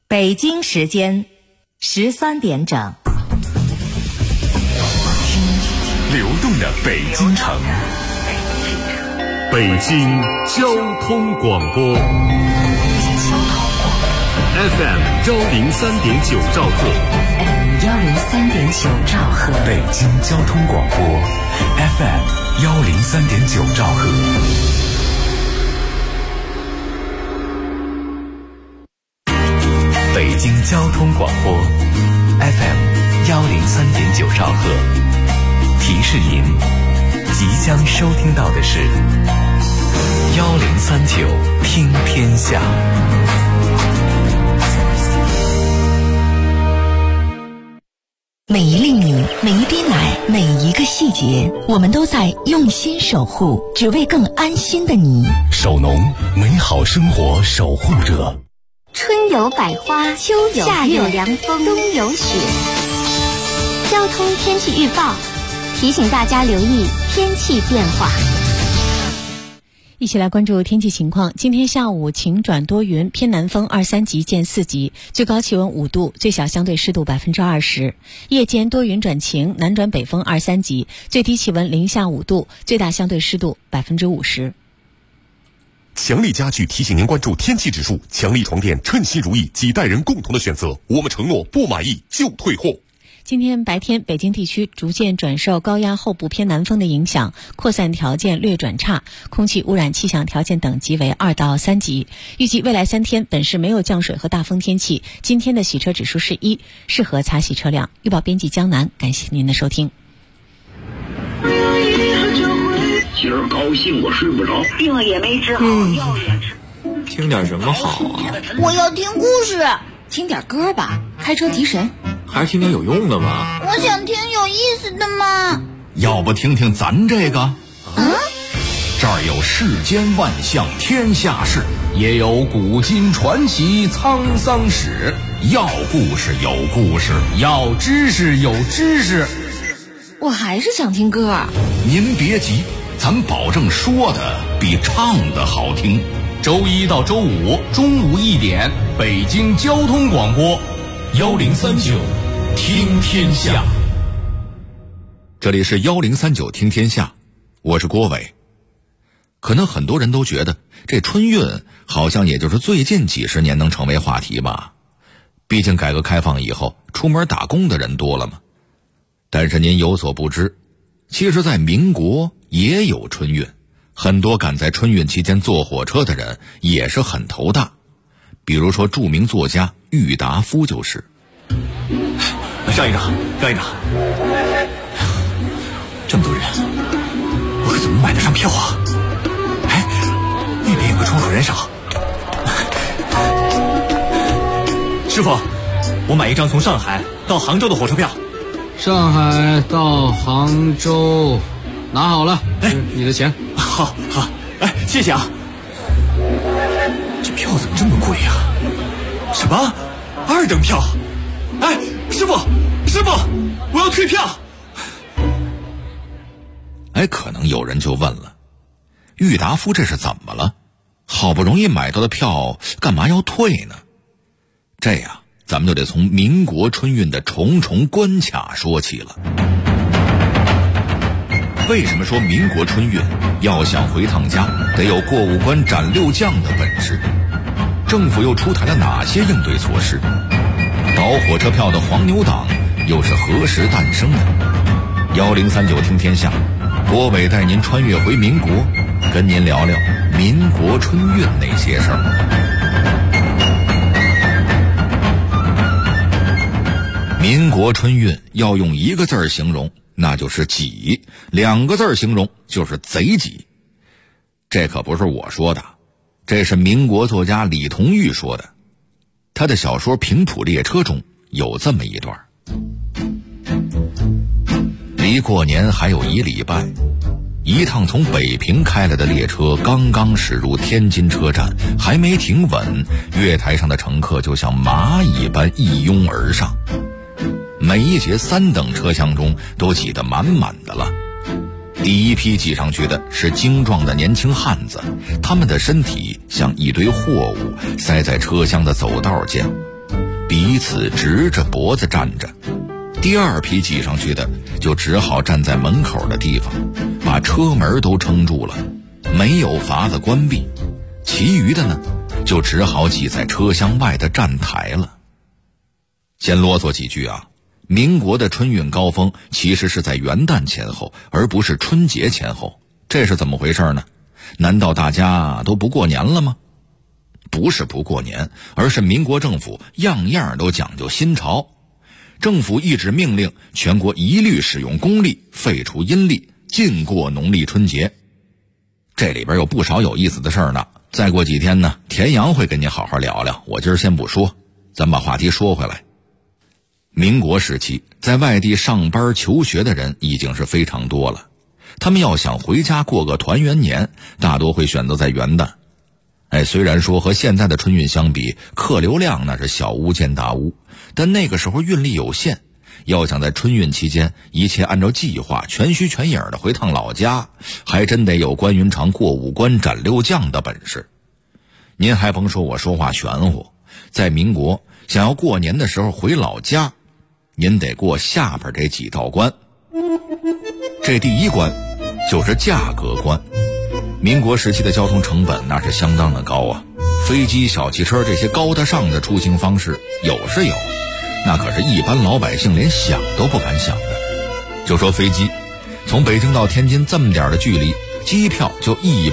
北京时间13点整， 流动的北京城，北京交通广播 FM 103.9兆赫 103.9兆赫， 北京交通广播 FM 103.9兆赫。北京交通广播 FM 103.9兆赫，提示您即将收听到的是1039听天下。 每一粒米，每一滴奶，每一个细节，我们都在用心守护，只为更安心的你。 守农，美好生活守护者。 春有百花，秋有夏有凉风，冬有雪。交通天气预报提醒大家留意天气变化。 一起来关注天气情况。今天下午晴转多云，偏南风2、3级见4级，最高气温5度，最小相对湿度20%。夜间多云转晴，南转北风2、3级，最低气温零下5度，最大相对湿度50%。 强力家具提醒您关注天气指数，强力床垫称心如意，几代人共同的选择。我们承诺不满意就退货。 今天白天，北京地区逐渐转受高压后部偏南风的影响，扩散条件略转差，空气污染气象条件等级为2到3级。预计未来3天本市没有降水和大风天气。今天的洗车指数是1，适合擦洗车辆。预报编辑江南，感谢您的收听。 今儿高兴我睡不着， 病也没治好，药也吃。 听点什么好啊？ 我要听故事。 听点歌吧，开车提神。 还是听点有用的吧。 我想听有意思的嘛。 要不听听咱这个？这儿有世间万象天下事，也有古今传奇沧桑史。要故事有故事，要知识有知识。 我还是想听歌。 您别急，咱保证说的比唱的好听。周1到周5中午1点，北京交通广播1039听天下。这里是1039听天下，我是郭伟。可能很多人都觉得这春运好像也就是最近几十年能成为话题吧，毕竟改革开放以后出门打工的人多了嘛。但是您有所不知，其实在民国也有春运，很多赶在春运期间坐火车的人也是很头大。比如说著名作家郁达夫就是。 让一让，让一让。这么多人，我可怎么买得上票啊？哎，那边有个窗口人少。师傅，我买一张从上海到杭州的火车票。 上海到杭州，拿好了，你的钱。 好，哎，谢谢啊。这票怎么这么贵呀？什么？2等票？哎，师傅，我要退票。 哎，可能有人就问了，郁达夫这是怎么了？好不容易买到的票，干嘛要退呢？这样，咱们就得从民国春运的重重关卡说起了。为什么说民国春运要想回趟家，得有过五关斩六将的本事？政府又出台了哪些应对措施？倒火车票的黄牛党又是何时诞生的？1039听天下，郭伟带您穿越回民国，跟您聊聊民国春运那些事儿。民国春运要用1个字形容，那就是挤；2个字形容就是贼挤。这可不是我说的，这是民国作家李同玉说的。他的小说《平埔列车》中有这么一段：离过年还有1礼拜，一趟从北平开来的列车刚刚驶入天津车站，还没停稳，月台上的乘客就像蚂蚁般一拥而上。每一节3等车厢中都挤得满满的了。第一批挤上去的是精壮的年轻汉子，他们的身体像一堆货物塞在车厢的走道间。 彼此直着脖子站着。第二批挤上去的就只好站在门口的地方，把车门都撑住了，没有法子关闭。其余的呢，就只好挤在车厢外的站台了。先啰嗦几句啊，民国的春运高峰其实是在元旦前后，而不是春节前后。这是怎么回事呢？难道大家都不过年了吗？不是不过年，而是民国政府样样都讲究新潮。政府一纸命令，全国一律使用公历，废除阴历，禁过农历春节。这里边有不少有意思的事儿呢。再过几天呢，田阳会跟你好好聊聊，我今儿先不说。咱把话题说回来。民国时期，在外地上班求学的人已经是非常多了。他们要想回家过个团圆年，大多会选择在元旦。虽然说和现在的春运相比，客流量那是小巫见大巫，但那个时候运力有限，要想在春运期间一切按照计划全虚全影的回趟老家，还真得有关云长过五关斩六将的本事。您还甭说我说话玄乎，在民国想要过年的时候回老家，您得过下边这几道关。这第一关就是价格关。民国时期的交通成本那是相当的高啊，飞机、小汽车这些高大上的出行方式有是有，那可是一般老百姓连想都不敢想的。就说飞机，从北京到天津这么点的距离，机票就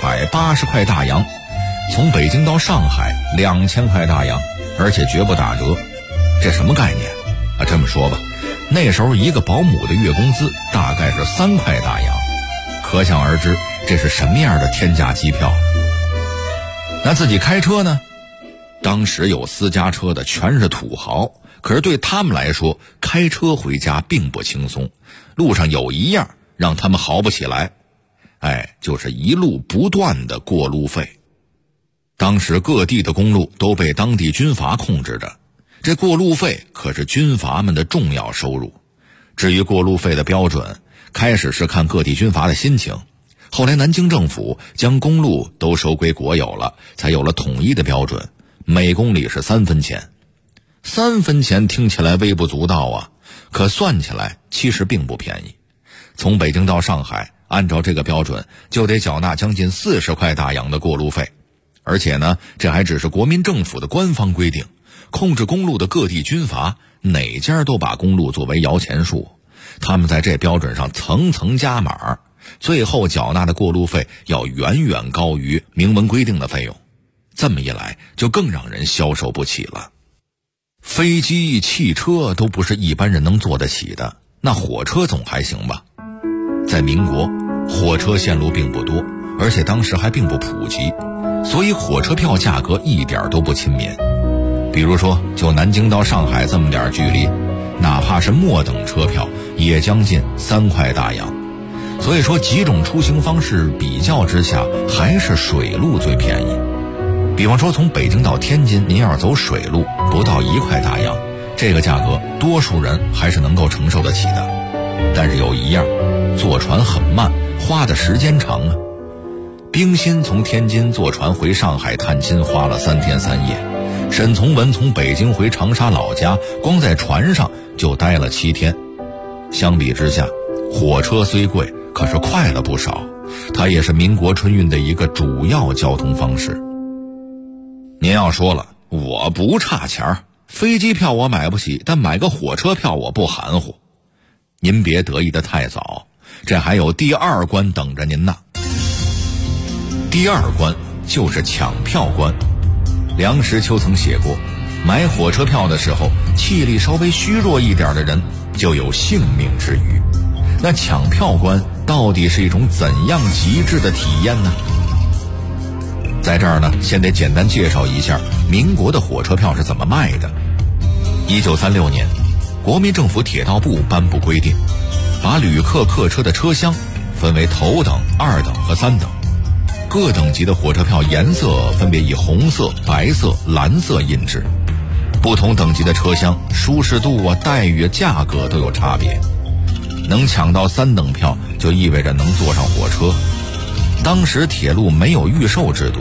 180块大洋，从北京到上海2000块大洋，而且绝不打折。这什么概念啊？这么说吧，那时候一个保姆的月工资大概是3块大洋，可想而知这是什么样的天价机票。那自己开车呢？当时有私家车的全是土豪，可是对他们来说，开车回家并不轻松。路上有一样让他们豪不起来，就是一路不断的过路费。当时各地的公路都被当地军阀控制着，这过路费可是军阀们的重要收入。至于过路费的标准，开始是看各地军阀的心情，后来南京政府将公路都收归国有了，才有了统一的标准，每公里是3分钱。3分钱听起来微不足道啊，可算起来其实并不便宜。从北京到上海，按照这个标准就得缴纳将近40块大洋的过路费。而且呢，这还只是国民政府的官方规定，控制公路的各地军阀哪家都把公路作为摇钱树，他们在这标准上层层加码，最后缴纳的过路费要远远高于明文规定的费用。这么一来就更让人消受不起了。飞机、汽车都不是一般人能坐得起的，那火车总还行吧。在民国，火车线路并不多，而且当时还并不普及，所以火车票价格一点都不亲民。比如说就南京到上海这么点距离，哪怕是末等车票也将近3块大洋。所以说几种出行方式比较之下，还是水路最便宜。比方说从北京到天津，您要是走水路不到1块大洋，这个价格多数人还是能够承受得起的。但是有一样，坐船很慢，花的时间长啊。冰心从天津坐船回上海探亲花了3天3夜，沈从文从北京回长沙老家，光在船上就待了7天。相比之下，火车虽贵，可是快了不少，它也是民国春运的一个主要交通方式。您要说了，我不差钱，飞机票我买不起，但买个火车票我不含糊。您别得意的太早，这还有第2关等着您呢。第2关就是抢票关。梁实秋曾写过，买火车票的时候，气力稍微虚弱一点的人就有性命之虞。那抢票关到底是一种怎样极致的体验呢？在这儿呢，先得简单介绍一下民国的火车票是怎么卖的。1936年，国民政府铁道部颁布规定，把旅客客车的车厢分为头等、2等和3等。各等级的火车票颜色分别以红色、白色、蓝色印制。不同等级的车厢舒适度啊、待遇啊、价格都有差别。能抢到3等票就意味着能坐上火车。当时铁路没有预售制度，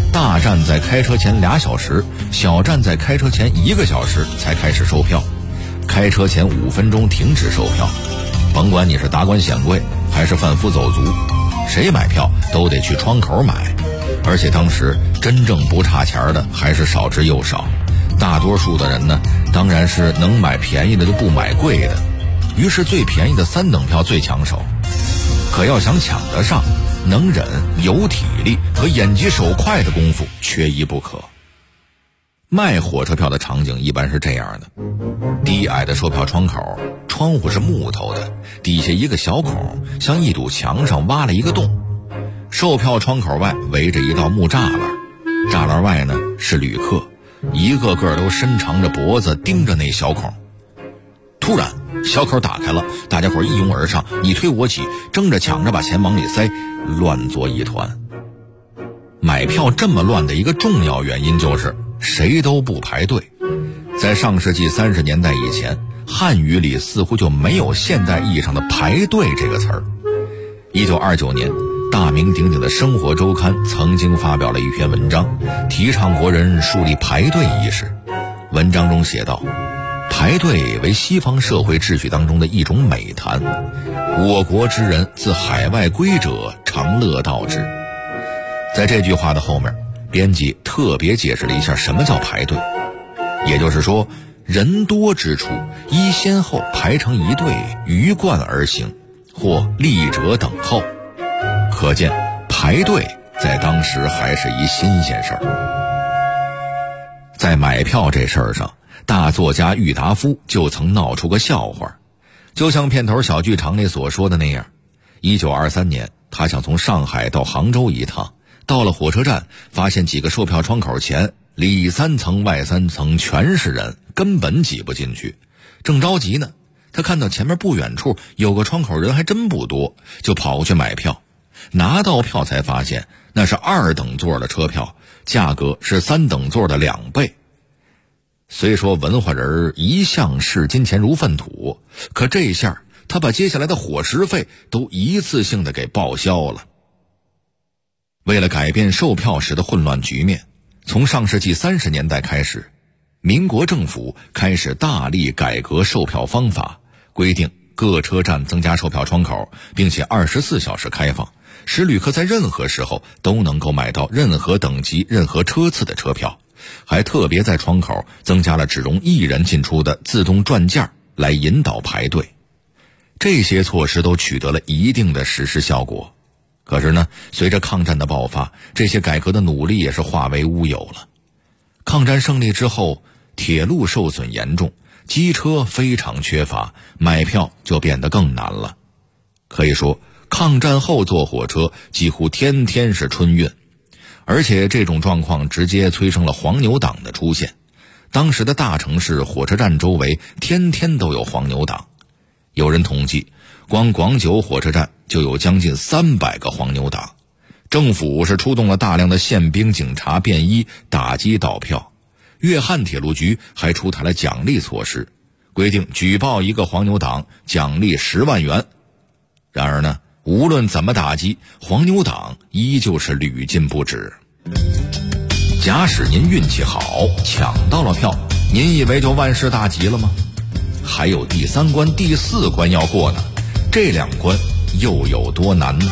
大站在开车前2小时，小站在开车前1个小时才开始售票，开车前5分钟停止售票。甭管你是达官显贵还是贩夫走卒，谁买票都得去窗口买。而且当时真正不差钱的还是少之又少，大多数的人呢，当然是能买便宜的就不买贵的，于是最便宜的3等票最抢手。可要想抢得上，能忍、有体力和眼疾手快的功夫缺一不可。卖火车票的场景一般是这样的：低矮的售票窗口，窗户是木头的，底下一个小孔，像一堵墙上挖了一个洞。售票窗口外围着一道木栅栏，栅栏外呢是旅客，一个个都伸长着脖子盯着那小孔。突然小口打开了，大家伙一拥而上，你推我挤，争着抢着把钱往里塞，乱作一团。买票这么乱的一个重要原因就是谁都不排队。在上世纪30年代以前，汉语里似乎就没有现代意义上的排队这个词儿。1929年，大名鼎鼎的生活周刊曾经发表了一篇文章，提倡国人树立排队意识。文章中写道，排队为西方社会秩序当中的一种美谈，我国之人自海外归者常乐道之。在这句话的后面，编辑特别解释了一下什么叫排队，也就是说，人多之处依先后排成一队，鱼贯而行，或立者等候。可见排队在当时还是一新鲜事儿。在买票这事儿上，大作家郁达夫就曾闹出个笑话，就像片头小剧场里所说的那样。1923年，他想从上海到杭州一趟，到了火车站，发现几个售票窗口前里3层外3层全是人，根本挤不进去。正着急呢，他看到前面不远处有个窗口人还真不多，就跑过去买票。拿到票才发现那是2等座的车票，价格是3等座的2倍。虽说文化人一向视金钱如粪土，可这下他把接下来的伙食费都一次性的给报销了。为了改变售票时的混乱局面，从上世纪30年代开始，民国政府开始大力改革售票方法，规定各车站增加售票窗口，并且24小时开放，使旅客在任何时候都能够买到任何等级、任何车次的车票，还特别在窗口增加了只容1人进出的自动转件来引导排队。这些措施都取得了一定的实施效果。可是呢，随着抗战的爆发，这些改革的努力也是化为乌有了。抗战胜利之后，铁路受损严重，机车非常缺乏，买票就变得更难了。可以说，抗战后坐火车几乎天天是春运，而且这种状况直接催生了黄牛党的出现。当时的大城市火车站周围天天都有黄牛党，有人统计，光广九火车站就有将近300个黄牛党。政府是出动了大量的宪兵警察便衣打击盗票，粤汉铁路局还出台了奖励措施，规定举报一个黄牛党奖励10万元。然而呢，无论怎么打击，黄牛党依旧是屡禁不止。假使您运气好抢到了票，您以为就万事大吉了吗？还有第3关、第4关要过呢，这2关又有多难呢？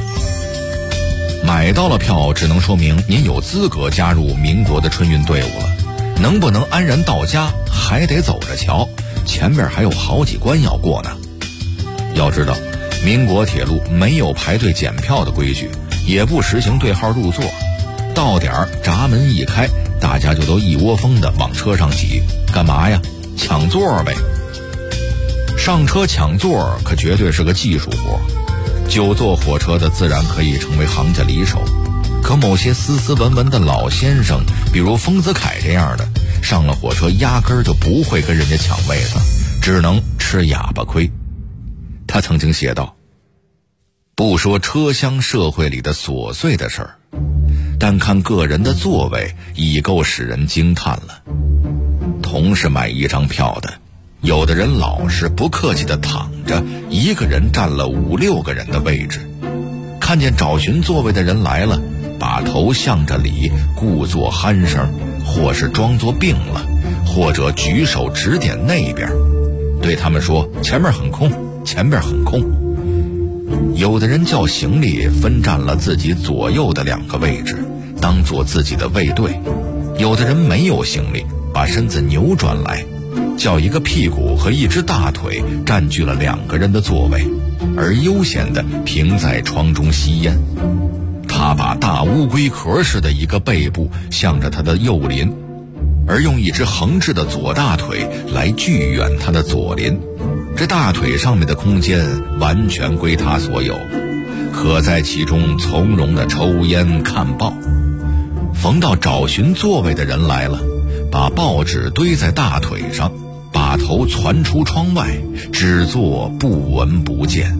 买到了票只能说明您有资格加入民国的春运队伍了，能不能安然到家还得走着瞧，前面还有好几关要过呢。要知道，民国铁路没有排队检票的规矩，也不实行对号入座，到点闸门一开，大家就都一窝蜂的往车上挤，干嘛呀？抢座呗。上车抢座可绝对是个技术活，久坐火车的自然可以成为行家里手，可某些斯斯文文的老先生，比如丰子恺这样的，上了火车压根儿就不会跟人家抢位子，只能吃哑巴亏。他曾经写道，不说车厢社会里的琐碎的事儿，但看个人的座位已够使人惊叹了。同是买一张票的，有的人老实不客气地躺着，一个人占了5、6个人的位置。看见找寻座位的人来了， 把头向着里，故作鼾声，或是装作病了，或者举手指点那边，对他们说前面很空，前面很空。有的人叫行李分占了自己左右的2个位置，当做自己的卫队；有的人没有行李，把身子扭转来，叫一个屁股和一只大腿占据了2个人的座位，而悠闲地平在窗中吸烟。他把大乌龟壳似的一个背部向着他的右邻，而用一只横置的左大腿来距远他的左邻。这大腿上面的空间完全归他所有，可在其中从容地抽烟看报。逢到找寻座位的人来了，把报纸堆在大腿上，把头传出窗外，只做不闻不见。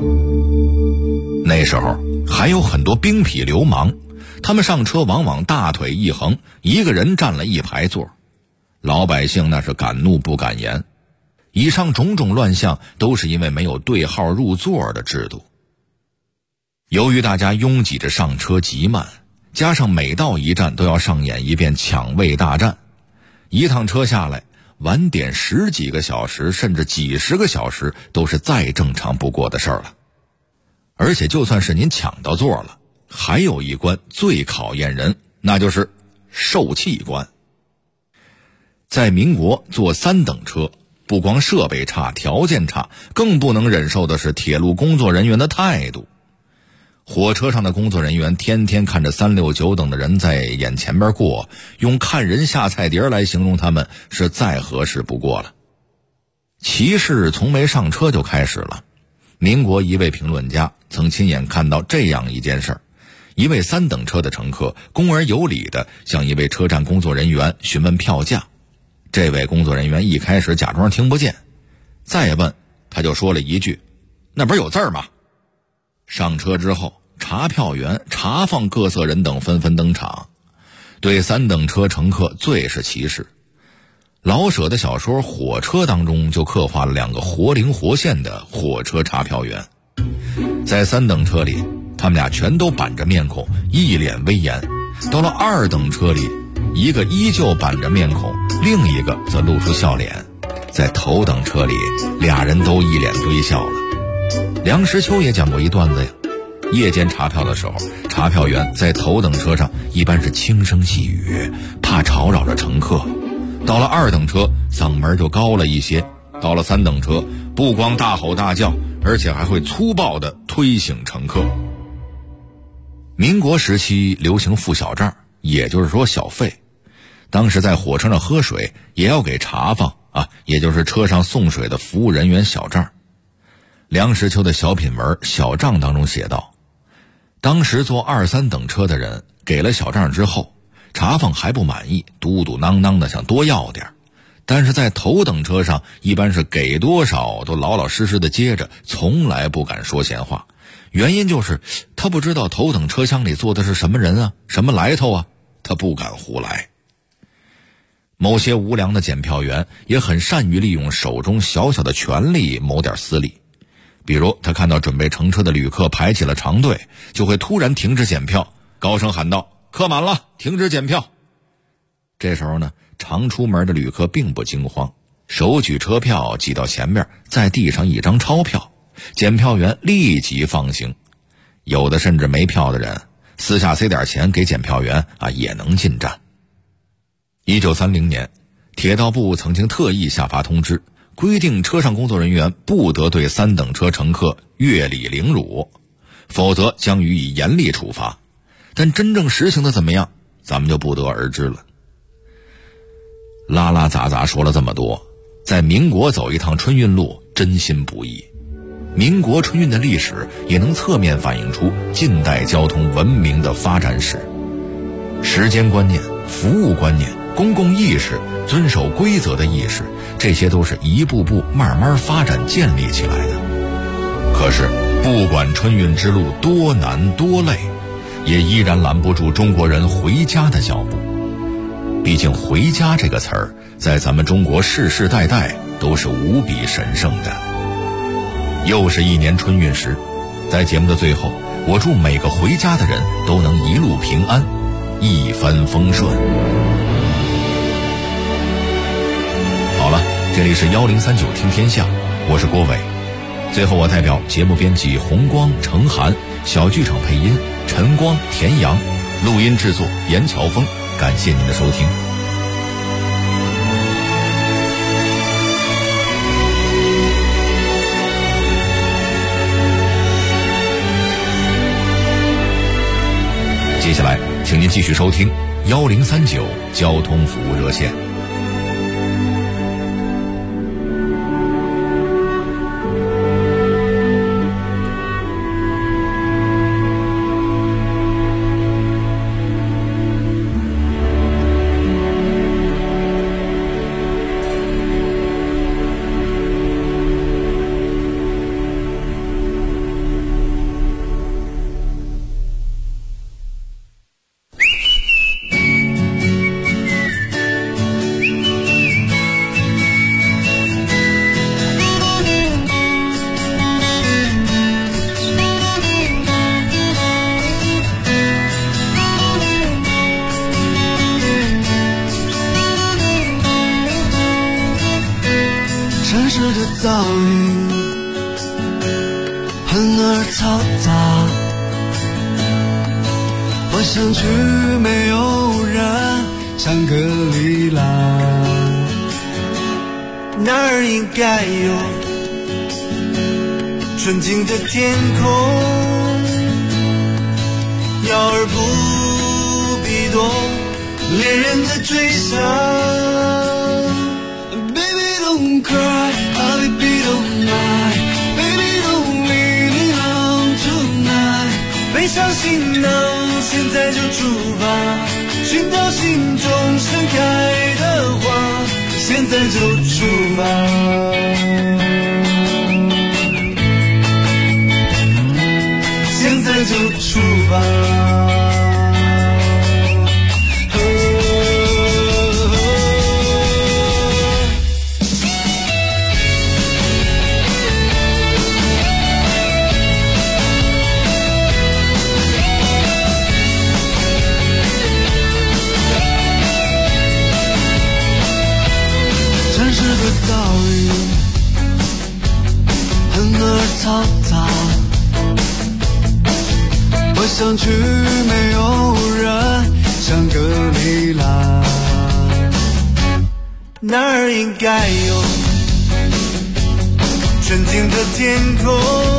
那时候还有很多兵痞流氓，他们上车往往大腿一横，一个人占了1排座，老百姓那是敢怒不敢言。以上种种乱象都是因为没有对号入座的制度。由于大家拥挤着上车极慢，加上每到一站都要上演一遍抢位大战，一趟车下来晚点10几个小时甚至几十个小时都是再正常不过的事儿了。而且就算是您抢到座了，还有一关最考验人，那就是受气关。在民国坐3等车，不光设备差条件差，更不能忍受的是铁路工作人员的态度。火车上的工作人员天天看着3、6、9等的人在眼前边过，用看人下菜碟来形容他们是再合适不过了。歧视从没上车就开始了。民国一位评论家曾亲眼看到这样一件事儿：一位3等车的乘客恭而有礼地向一位车站工作人员询问票价，这位工作人员一开始假装听不见，再问他就说了一句：“那不是有字儿吗？”上车之后，查票员、查放各色人等纷纷登场，对3等车乘客最是歧视。老舍的小说《火车》当中就刻画了2个活灵活现的火车查票员。在3等车里，他们俩全都板着面孔，一脸威严；到了2等车里，一个依旧板着面孔，另一个则露出笑脸。在头等车里，俩人都一脸堆笑了。梁实秋也讲过一段子呀，夜间查票的时候，查票员在头等车上一般是轻声细语，怕吵扰着乘客。到了2等车，嗓门就高了一些；到了3等车，不光大吼大叫，而且还会粗暴地推醒乘客。民国时期流行付小账，也就是说小费。当时在火车上喝水也要给查放也就是车上送水的服务人员小账。梁实秋的小品文《小账》当中写道，当时坐2、3等车的人给了小账之后，查放还不满意，嘟嘟囔囔的想多要点，但是在头等车上一般是给多少都老老实实的接着，从来不敢说闲话。原因就是他不知道头等车厢里坐的是什么人啊，什么来头啊，他不敢胡来。某些无良的检票员也很善于利用手中小小的权力谋点私利。比如他看到准备乘车的旅客排起了长队，就会突然停止检票，高声喊道：“客满了，停止检票。”这时候呢，常出门的旅客并不惊慌，手举车票挤到前面，再递上一张钞票，检票员立即放行。有的甚至没票的人私下塞点钱给检票员也能进站。1930年，铁道部曾经特意下发通知，规定车上工作人员不得对3等车乘客越礼凌辱，否则将予以严厉处罚。但真正实行的怎么样，咱们就不得而知了。拉拉杂杂说了这么多，在民国走一趟春运路真心不易。民国春运的历史也能侧面反映出近代交通文明的发展史。时间观念、服务观念、公共意识、遵守规则的意识，这些都是一步步慢慢发展建立起来的。可是不管春运之路多难多累，也依然拦不住中国人回家的脚步。毕竟回家这个词儿在咱们中国世世代代都是无比神圣的。又是一年春运时，在节目的最后， 我祝每个回家的人都能一路平安，一帆风顺。好了，这里是1039听天下，我是郭伟。最后我代表节目编辑红光、程涵，小剧场配音陈光、田阳，录音制作严乔峰，感谢您的收听。接下来请您继续收听1039交通服务热线。 噪音很而嘈杂，我想去没有人，香格里拉，那儿应该有纯净的天空，鸟儿不必多恋人的追杀。Don't cry, oh baby don't lie, baby don't leave me alone tonight。 背上行囊，现在就出发，寻找心中盛开的花，现在就出发，现在就出发。噪音很而嘈杂，我想去没有人，香格里拉，那儿应该有纯净的天空，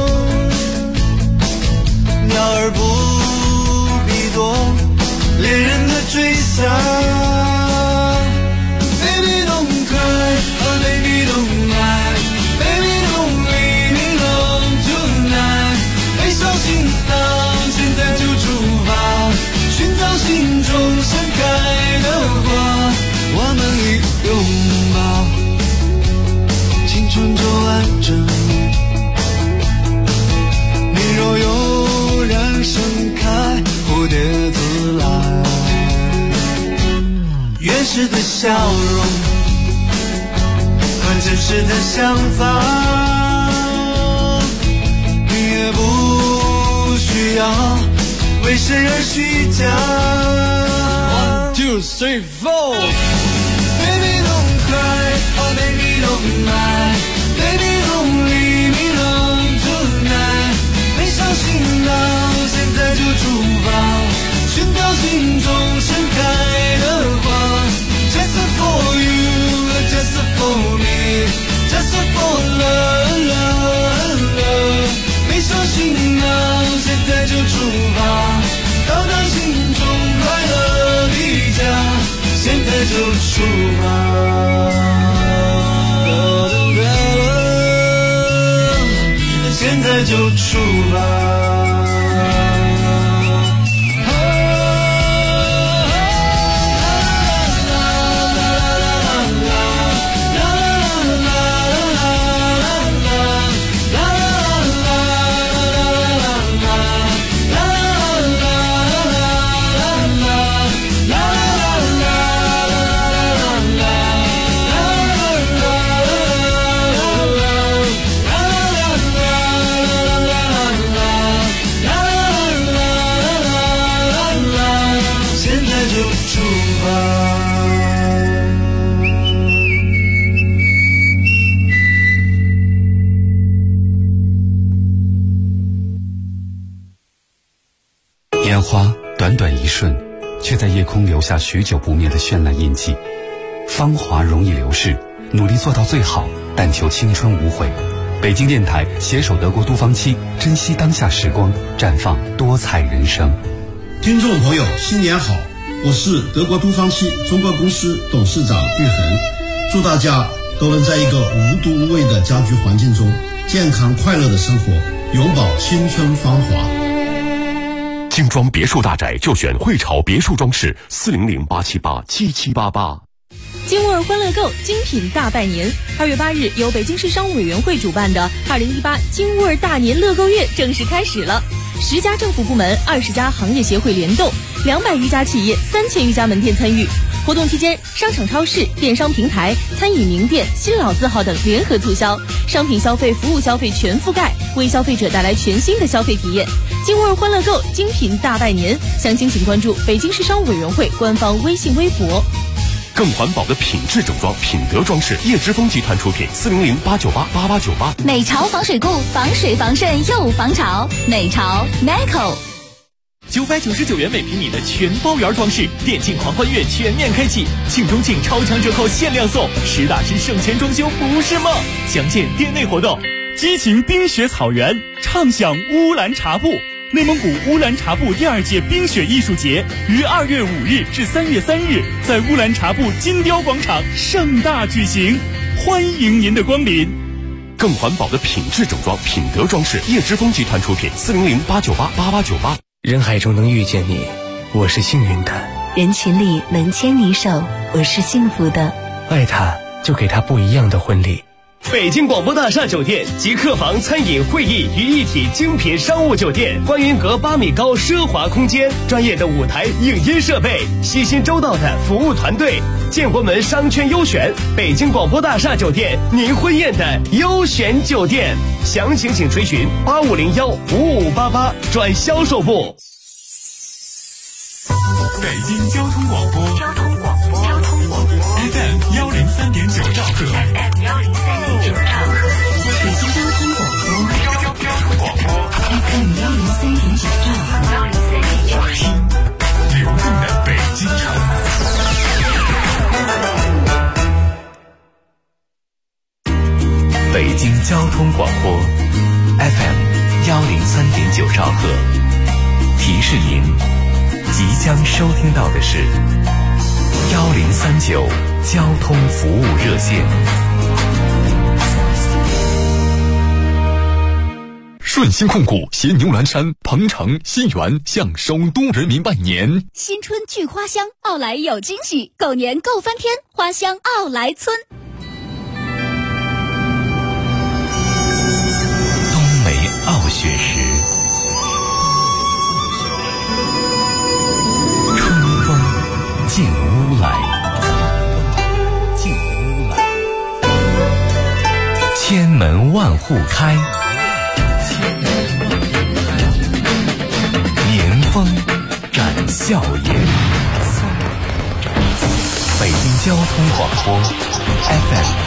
鸟儿不必多恋人的追杀。Baby don't cry, oh baby don't lie, baby don't leave me alone tonight。 背上行囊，现在就出发，寻找心中盛开的花，我们一拥抱，青春就完整。你若有人盛开，蝴蝶自来。原始的笑容和真实的想法，你也不需要为谁而虚假。1, 2, 3, 4 Baby don't cry, oh baby don't lie, baby don't leave me alone tonight。 背上行囊，现在就出发，寻找心中盛开的花。Just for you, just for me, just for love, love, love。 背上行囊，现在就出发，到达心中快乐的家，现在就出发，现在就出发。la 花短短一瞬，却在夜空留下许久不灭的绚烂印记。芳华容易流逝，努力做到最好，但求青春无悔。北京电台携手德国都芳期，珍惜当下时光，绽放多彩人生。 听众朋友，新年好！我是德国都芳期中国公司董事长玉恒，祝大家都能在一个无毒无味的家居环境中健康快乐的生活，永葆青春芳华。 精装别墅大宅就选汇潮别墅装饰，400-878-7788。 金沃尔欢乐购精品大拜年，2月8日由北京市商务委员会主办的2018金沃尔大年乐购月正式开始了。10家政府部门、20家行业协会联动，200余家企业、3000余家门店参与。活动期间，商场、超市、电商平台、餐饮名店、新老字号等联合促销，商品消费、服务消费全覆盖，为消费者带来全新的消费体验。金沃尔欢乐购精品大拜年，详情请关注北京市商务委员会官方微信微博。 更环保的品质整装，品德装饰，叶之峰集团出品，400-898-8898。 美潮防水固，防水防渗又防潮。美潮 Neco。 999元每平米的全包圆装饰，电竞狂欢月全面开启，庆中庆超强折扣限量送，实打实省钱装修不是梦。详见店内活动。 激情冰雪草原，畅享乌兰察布。内蒙古乌兰察布第2届冰雪艺术节于2月5日至3月3日在乌兰察布金雕广场盛大举行，欢迎您的光临。 更环保的品质整装，品德装饰，叶之峰集团出品，400-898-8898。 人海中能遇见你，我是幸运的； 人群里能牵你手，我是幸福的。 爱他，就给他不一样的婚礼。 北京广播大厦酒店集客房、餐饮、会议于一体精品商务酒店，观云阁8米高奢华空间，专业的舞台影音设备，细心周到的服务团队，建国门商圈优选，北京广播大厦酒店，您婚宴的优选酒店。详情请垂询8501-5588转销售部。 北京交通广播FM 103.9兆赫， 北京交通广播FM 103.9兆赫， 听流动的北京城。 北京交通广播 FM 103.9兆赫，提示您即将收听到的是1039交通服务热线。 顺鑫控股携牛栏山、鹏城、新源向首都人民拜年。 新春聚花香，奥莱有惊喜，狗年够翻天，花香奥莱村。 冬梅傲雪时，春风进屋来，千门万户开，年风展笑颜。北京交通广播 FM